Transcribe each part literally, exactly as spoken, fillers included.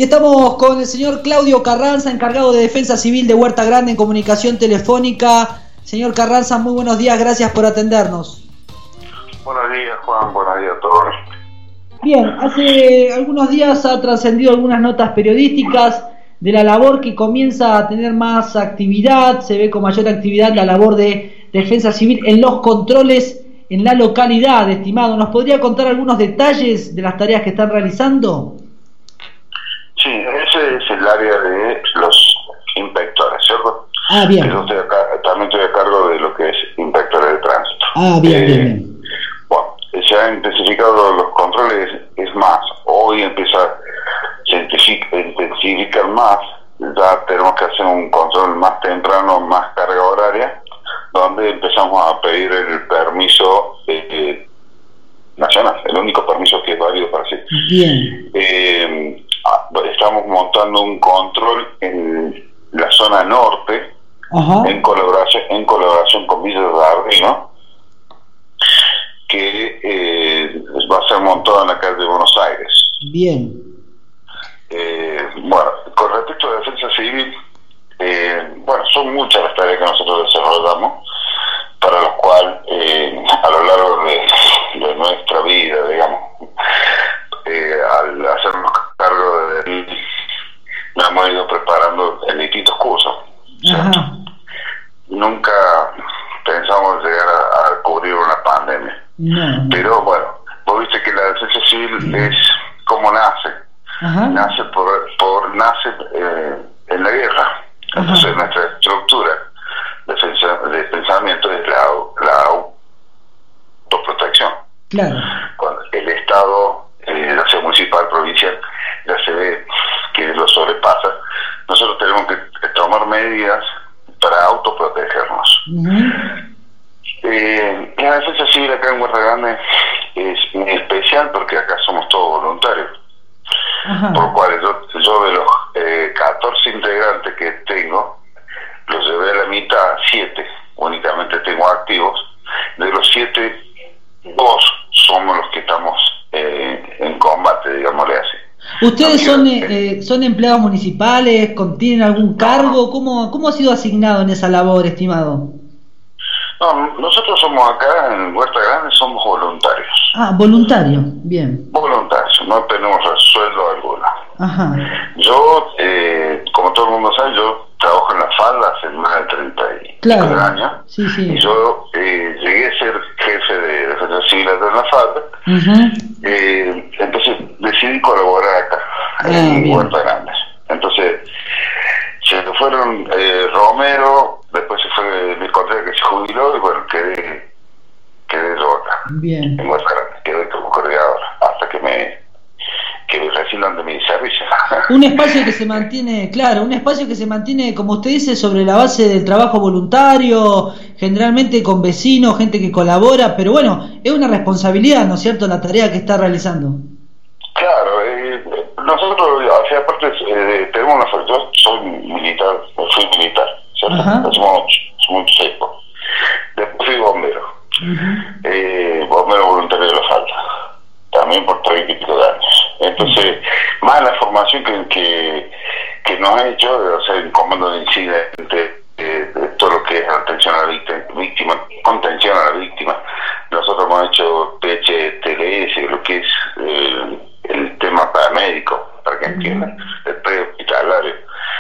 Y estamos con el señor Claudio Carranza, encargado de Defensa Civil de Huerta Grande en comunicación telefónica. Señor Carranza, muy buenos días, gracias por atendernos. Buenos días, Juan, buenos días a todos. Bien, hace algunos días ha trascendido algunas notas periodísticas de la labor que comienza a tener más actividad, se ve con mayor actividad la labor de Defensa Civil en los controles en la localidad, estimado. ¿Nos podría contar algunos detalles de las tareas que están realizando? Sí, ese es el área de los inspectores, ¿cierto? Ah, bien. Yo estoy acá, también estoy a cargo de lo que es inspectores de tránsito. Ah, bien, eh, bien, bien. Bueno, se han intensificado los controles, es más, hoy empieza, se intensifican más, ya tenemos que hacer un control más temprano, más carga horaria, donde empezamos a pedir el permiso eh, nacional, el único permiso que es válido para sí. Bien. Eh, estamos montando un control en la zona norte, Ajá. en colaboración en colaboración con Villa Dardino, que eh, va a ser montado en la calle de Buenos Aires. Bien. Eh, bueno, con respecto a Defensa Civil, eh, bueno, son muchas las tareas que nosotros desarrollamos, para lo cual eh, a lo largo de, de nuestra vida, digamos, eh, al hacernos cargo de nos hemos ido preparando en distintos cursos. Ajá. Nunca pensamos llegar a, a cubrir una pandemia. No, no. Pero bueno, vos viste que la defensa civil es como nace. Ajá. Nace por, por nace eh, en la guerra. Entonces Ajá. nuestra estructura defensa, de pensamiento es la, la autoprotección. Claro. Cuando el Estado, eh, ya sea municipal, provincial, ya se ve que lo sobrepasa, nosotros tenemos que tomar medidas para autoprotegernos. Uh-huh. Eh, la defensa civil acá en Huerta Grande es muy especial porque acá somos todos voluntarios. Ajá. Por lo cual yo, yo de los eh, catorce integrantes que tengo, los llevé a la mitad, siete únicamente tengo activos. De los siete, dos somos los que estamos eh, en combate, digámosle así. ¿Ustedes no son quiero, eh, eh, son empleados municipales? ¿Tienen algún cargo? ¿Cómo, cómo ha sido asignado en esa labor, estimado? No, nosotros somos acá en Huerta Grande, somos voluntarios. Ah, voluntario, bien. Voluntarios, no tenemos sueldo alguno. Ajá. Yo, eh, como todo el mundo sabe, yo trabajo en la falda hace más de treinta y Claro. años. Sí, sí. Y yo eh, llegué a ser jefe de Defensa Civil acá en la falda. Uh-huh. Eh, entonces decidí colaborar acá, Ah, en bien. Huerta Grande. Entonces, se fueron eh, Romero, después se fue Luis Contreras, que se jubiló, y bueno, quedé, quedé yo acá, Bien. en Huerta Grande, quedé como coordinador, hasta que me que me rescindan de mi servicio. Un espacio que se mantiene, claro, un espacio que se mantiene, como usted dice, sobre la base del trabajo voluntario, generalmente con vecinos, gente que colabora, pero bueno, es una responsabilidad, ¿no es cierto?, la tarea que está realizando. Claro, eh, nosotros, o sea, aparte, eh, tenemos una yo soy militar, fui militar, ¿cierto? Ajá. Hace mucho, hace mucho tiempo. Después fui bombero, Uh-huh. eh, bombero voluntario de la falda, también por treinta y pico de años. Entonces, más la formación que, que, que nos ha hecho, o sea, en comando de incidente, eh, de todo lo que es atención a la víctima, víctima, contención a la víctima. Nosotros hemos hecho P H T L S, lo que es eh, el tema paramédico, para que entiendan, el prehospitalario.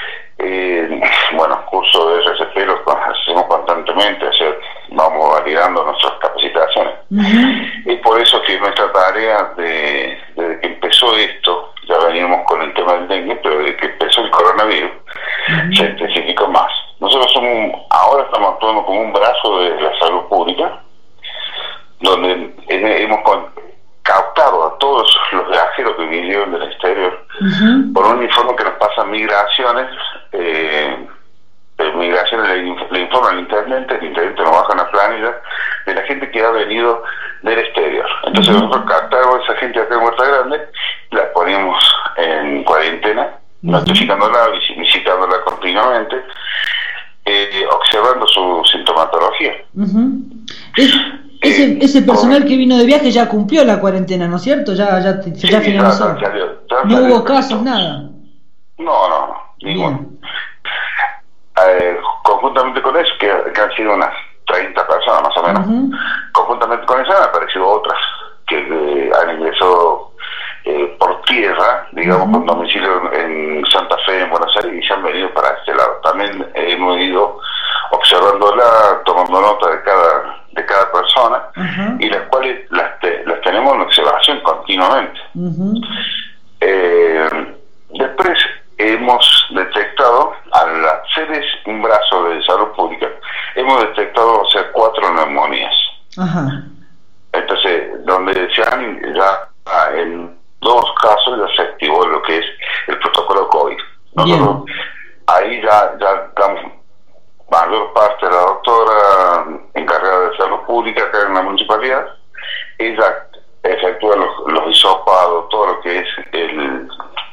Eh, bueno, curso de R C P los hacemos constantemente, o sea, vamos validando nuestras capacitaciones. Uh-huh. Y por eso que nuestra tarea, de, desde que empezó esto, ya veníamos con el tema del dengue, pero desde que empezó el coronavirus, uh-huh, se intensificó más. Nosotros somos, ahora estamos actuando como un brazo de la salud pública, donde hemos captado a todos los viajeros que vinieron del exterior, uh-huh, por un informe que nos pasa migraciones, eh, de migraciones le, le informan al intendente, el intendente nos baja una planilla de la gente que ha venido del exterior. Entonces, uh-huh, nosotros captamos a esa gente acá en Huerta Grande, la ponemos en cuarentena, uh-huh, notificándola, visitándola continuamente, eh, observando su sintomatología. Uh-huh. Es, ese, eh, ese personal que vino de viaje ya cumplió la cuarentena, ¿no es cierto? Ya, ya, ya sí, finalizó. Ya, ya, ya, ya no salió, hubo casos, nada. No, no, no, ninguno. Eh, conjuntamente con eso, que, que han sido unas treinta personas más o menos, uh-huh. conjuntamente con eso han aparecido otras que eh, han ingresado eh, por tierra, digamos, uh-huh. con domicilio en Santa Fe, en Buenos Aires, y se han venido para este lado. También hemos ido observándola, tomando nota de cada de cada persona, uh-huh. y las cuales las, te, las tenemos en observación continuamente. Uh-huh. Eh, después hemos detectado, al hacer un brazo de salud pública, hemos detectado, o sea, cuatro neumonías. Uh-huh. Entonces, donde se han ya en dos casos ya se activó lo que es el protocolo COVID. Nosotros ahí ya, ya damos mayor parte de la doctora encargada de salud pública acá en la municipalidad. Ella efectúa los, los hisopados, todo lo que es el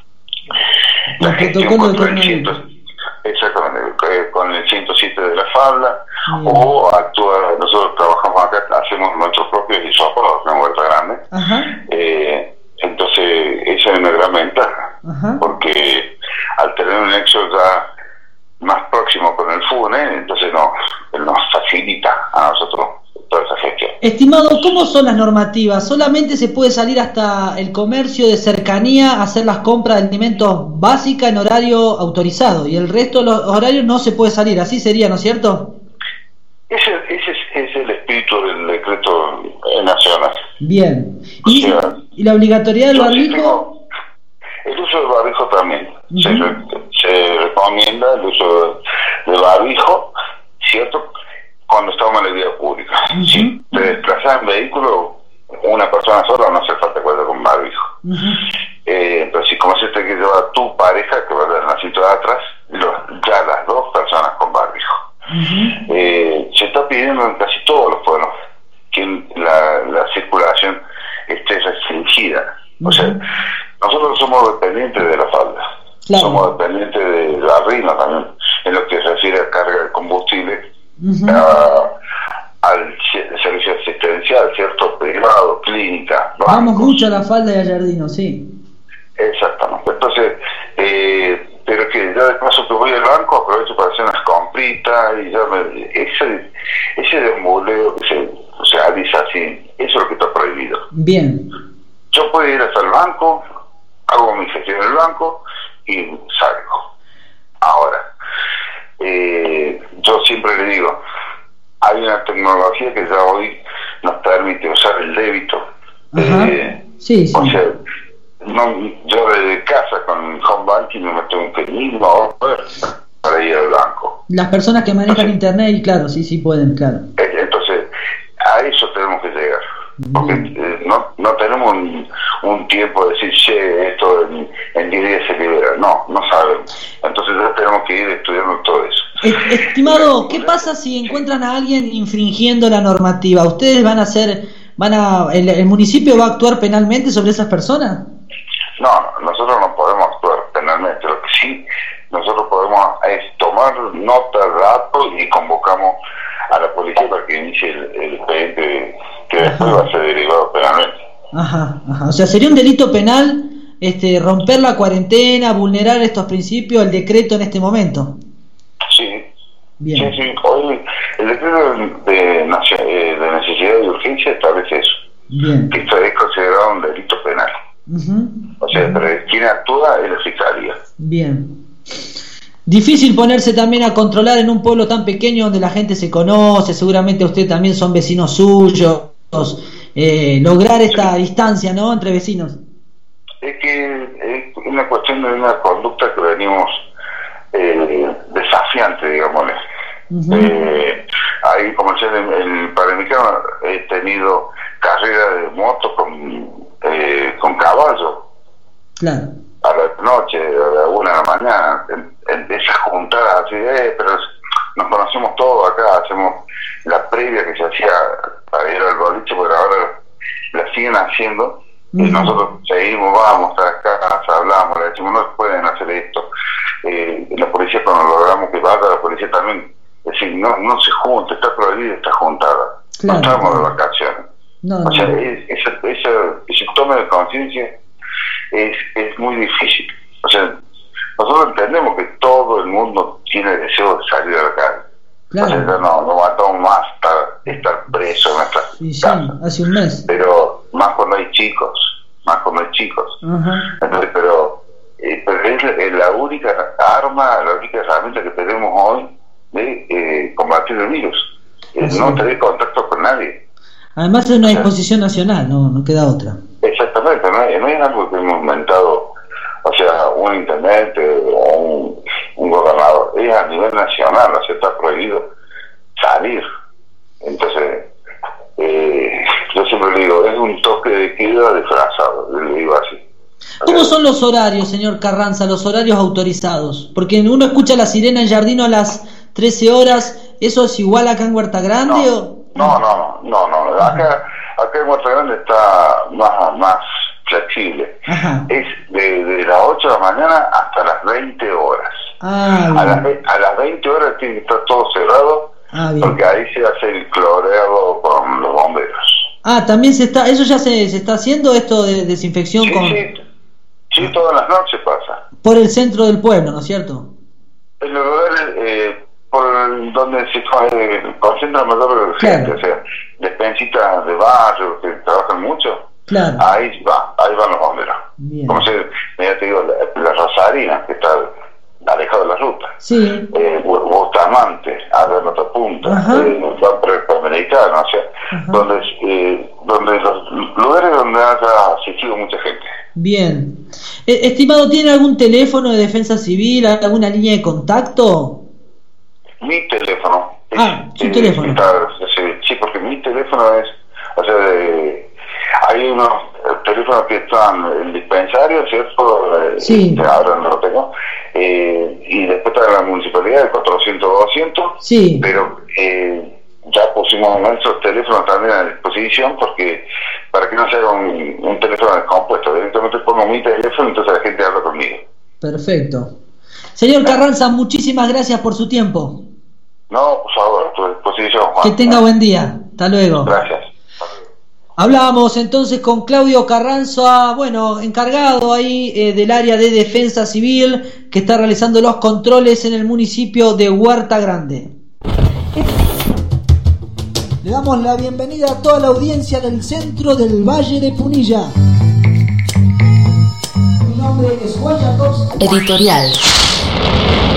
la gestión contra el ciento, exactamente, con el ciento siete de la falda, bien. O actúa, nosotros trabajamos acá, hacemos nuestros propios hisopados en Huerta Grande. Eh, entonces esa es una gran ventaja, ajá. porque al tener un nexo ya más próximo con el FUNE, entonces no, nos facilita a nosotros toda esa gestión. Estimado, ¿cómo son las normativas? ¿Solamente se puede salir hasta el comercio de cercanía a hacer las compras de alimentos básicas en horario autorizado, y el resto de los horarios no se puede salir? Así sería, ¿no es cierto? Ese, ese es, es el espíritu del decreto nacional. Bien. ¿Y, o sea, ¿y la obligatoriedad del barbijo? El uso del barbijo también. Uh-huh. se, se recomienda el uso del barbijo, ¿cierto?, cuando estamos en la vía pública. Uh-huh. Si te desplazas en vehículo, una persona sola no hace falta cuenta con barbijo. Uh-huh. Eh, pero si como si te que llevar a tu pareja, que va en el asiento de atrás, los, ya las dos personas con barbijo. Uh-huh. Eh, se está pidiendo en casi todos los pueblos que la, la circulación esté restringida. Uh-huh. O sea, nosotros somos dependientes de la falda, claro. somos dependientes de la rima también, en lo que se refiere a carga de combustible, uh-huh. a, al servicio asistencial, ¿cierto? Privado, clínica, bancos. Vamos mucho a la falda y a Jardino, sí. Exactamente. Entonces, eh, pero que ya de paso que voy al banco, aprovecho para hacer unas compritas y ya me, ese, ese deambuleo que se, o sea, dice así, eso es lo que está prohibido. Bien. Yo puedo ir hasta el banco, hago mi gestión en el banco y salgo. Ahora, eh, yo siempre le digo, hay una tecnología que ya hoy nos permite usar el débito. Eh, sí, sí. O sea, no, yo desde casa con home banking no me tengo que ir para ir al banco. Las personas que manejan entonces, internet, claro, sí, sí pueden, claro. Entonces, a eso tenemos que llegar. Porque eh, no, no tenemos un, un tiempo de decir, che, esto en, en diez días se libera. No, no sabemos. Entonces ya tenemos que ir estudiando todo eso. Estimado, ¿qué pasa si encuentran a alguien infringiendo la normativa? ¿Ustedes van a hacer, van a, el, el municipio va a actuar penalmente sobre esas personas? No, nosotros no podemos actuar penalmente. Lo que sí nosotros podemos es tomar nota, datos y convocamos a la policía para que inicie el, el expediente que después va a ser derivado penalmente. Ajá, ajá. O sea, sería un delito penal este, romper la cuarentena, vulnerar estos principios, el decreto en este momento. Sí. Bien. Sí, sí. Hoy el decreto de, de, de necesidad y urgencia establece eso. Bien. Que esto es considerado un delito penal. Uh-huh. O sea, uh-huh. pero quien actúa es la fiscalía. Bien. Difícil ponerse también a controlar en un pueblo tan pequeño donde la gente se conoce, seguramente ustedes también son vecinos suyos, eh, lograr esta sí. distancia, ¿no?, entre vecinos. Es que es una cuestión de una conducta que venimos eh, desafiante, digámosle. Uh-huh. Eh, ahí, como decía, en el Panamericano he tenido carrera de moto con, eh, con caballo. Claro. A la noche, a la una de la mañana, en, en esas juntadas así, eh, pero nos conocemos todos acá, hacemos la previa que se hacía para ir al boliche, porque ahora la siguen haciendo, uh-huh. y nosotros seguimos, vamos a acá, hablamos, le decimos, no pueden hacer esto. Eh, la policía, cuando logramos que vaya, la policía también, es decir, no, no se junta, está prohibida esta juntada, claro, no estamos de vacaciones. No, o sea, no. ese, ese, ese toma de conciencia es, es muy difícil. O sea, nosotros entendemos que todo el mundo tiene deseo de salir a la calle. Claro. O sea, no, no matamos más estar, estar preso en nuestras Sí, sí, casas. hace un mes. Pero más cuando hay chicos, más cuando hay chicos. Ajá. Entonces, pero, eh, pero es la, es la única arma, la única herramienta que tenemos hoy de eh, combatir el virus. Eh, no tener contacto con nadie. Además es una disposición nacional, no, no queda otra. Exactamente, no es, no es algo que hemos inventado, o sea, un intendente o un, un gobernador, es a nivel nacional, o sea, está prohibido salir. Entonces, eh, yo siempre digo, es un toque de queda disfrazado, yo le digo así. ¿Cómo son los horarios, señor Carranza, los horarios autorizados? Porque uno escucha la sirena en Jardino a las trece horas, ¿eso es igual acá en Huerta Grande? No, o? no, no, no, no, no. Acá, acá en Huerta Grande está más, más flexible. Ajá. Es de, de las ocho de la mañana hasta las veinte horas. Ah, a, las, a las veinte horas tiene que estar todo cerrado, ah, bien. porque ahí se hace el cloreado con los bomberos. Ah, también se está, eso ya se, se está haciendo, esto de desinfección Sí, con... sí, sí, todas las noches pasa. Por el centro del pueblo, ¿no es cierto? En los lugares eh, por donde se eh, concentra mayor gente, Claro. o sea, despensitas de barrio que trabajan mucho, Claro. ahí va, ahí van los bomberos. Bien. Como se, ya te digo, la, la Rosarina, que está alejado de la ruta, Sí. eh, Bustamante, a ver en otra punta, Ajá. eh, van por el Panamericano, o sea, Ajá. donde, eh, donde los lugares donde haya asistido mucha gente. Bien. Eh, estimado, ¿tiene algún teléfono de defensa civil, alguna línea de contacto? Mi teléfono. Ah, es, su eh, teléfono. está- sí, sí, porque mi teléfono es, o sea, de, hay unos eh, teléfonos que están en el dispensario, ¿cierto? Eh, Sí. este, ahora no lo tengo. Eh, y después está la municipalidad, el cuatrocientos doscientos. Sí. Pero eh, ya pusimos nuestros teléfonos también a disposición, porque para que no se haga un, un teléfono descompuesto, directamente pongo mi teléfono, entonces la gente habla conmigo. Perfecto. Señor Carranza, muchísimas gracias por su tiempo. No, por favor, a tu disposición, Juan. Que tenga buen día. Hasta luego. Gracias. Hablábamos entonces con Claudio Carranza, bueno, encargado ahí eh, del área de defensa civil, que está realizando los controles en el municipio de Huerta Grande. Le damos la bienvenida a toda la audiencia del centro del Valle de Punilla. Mi nombre es Juan Jacobs. Editorial.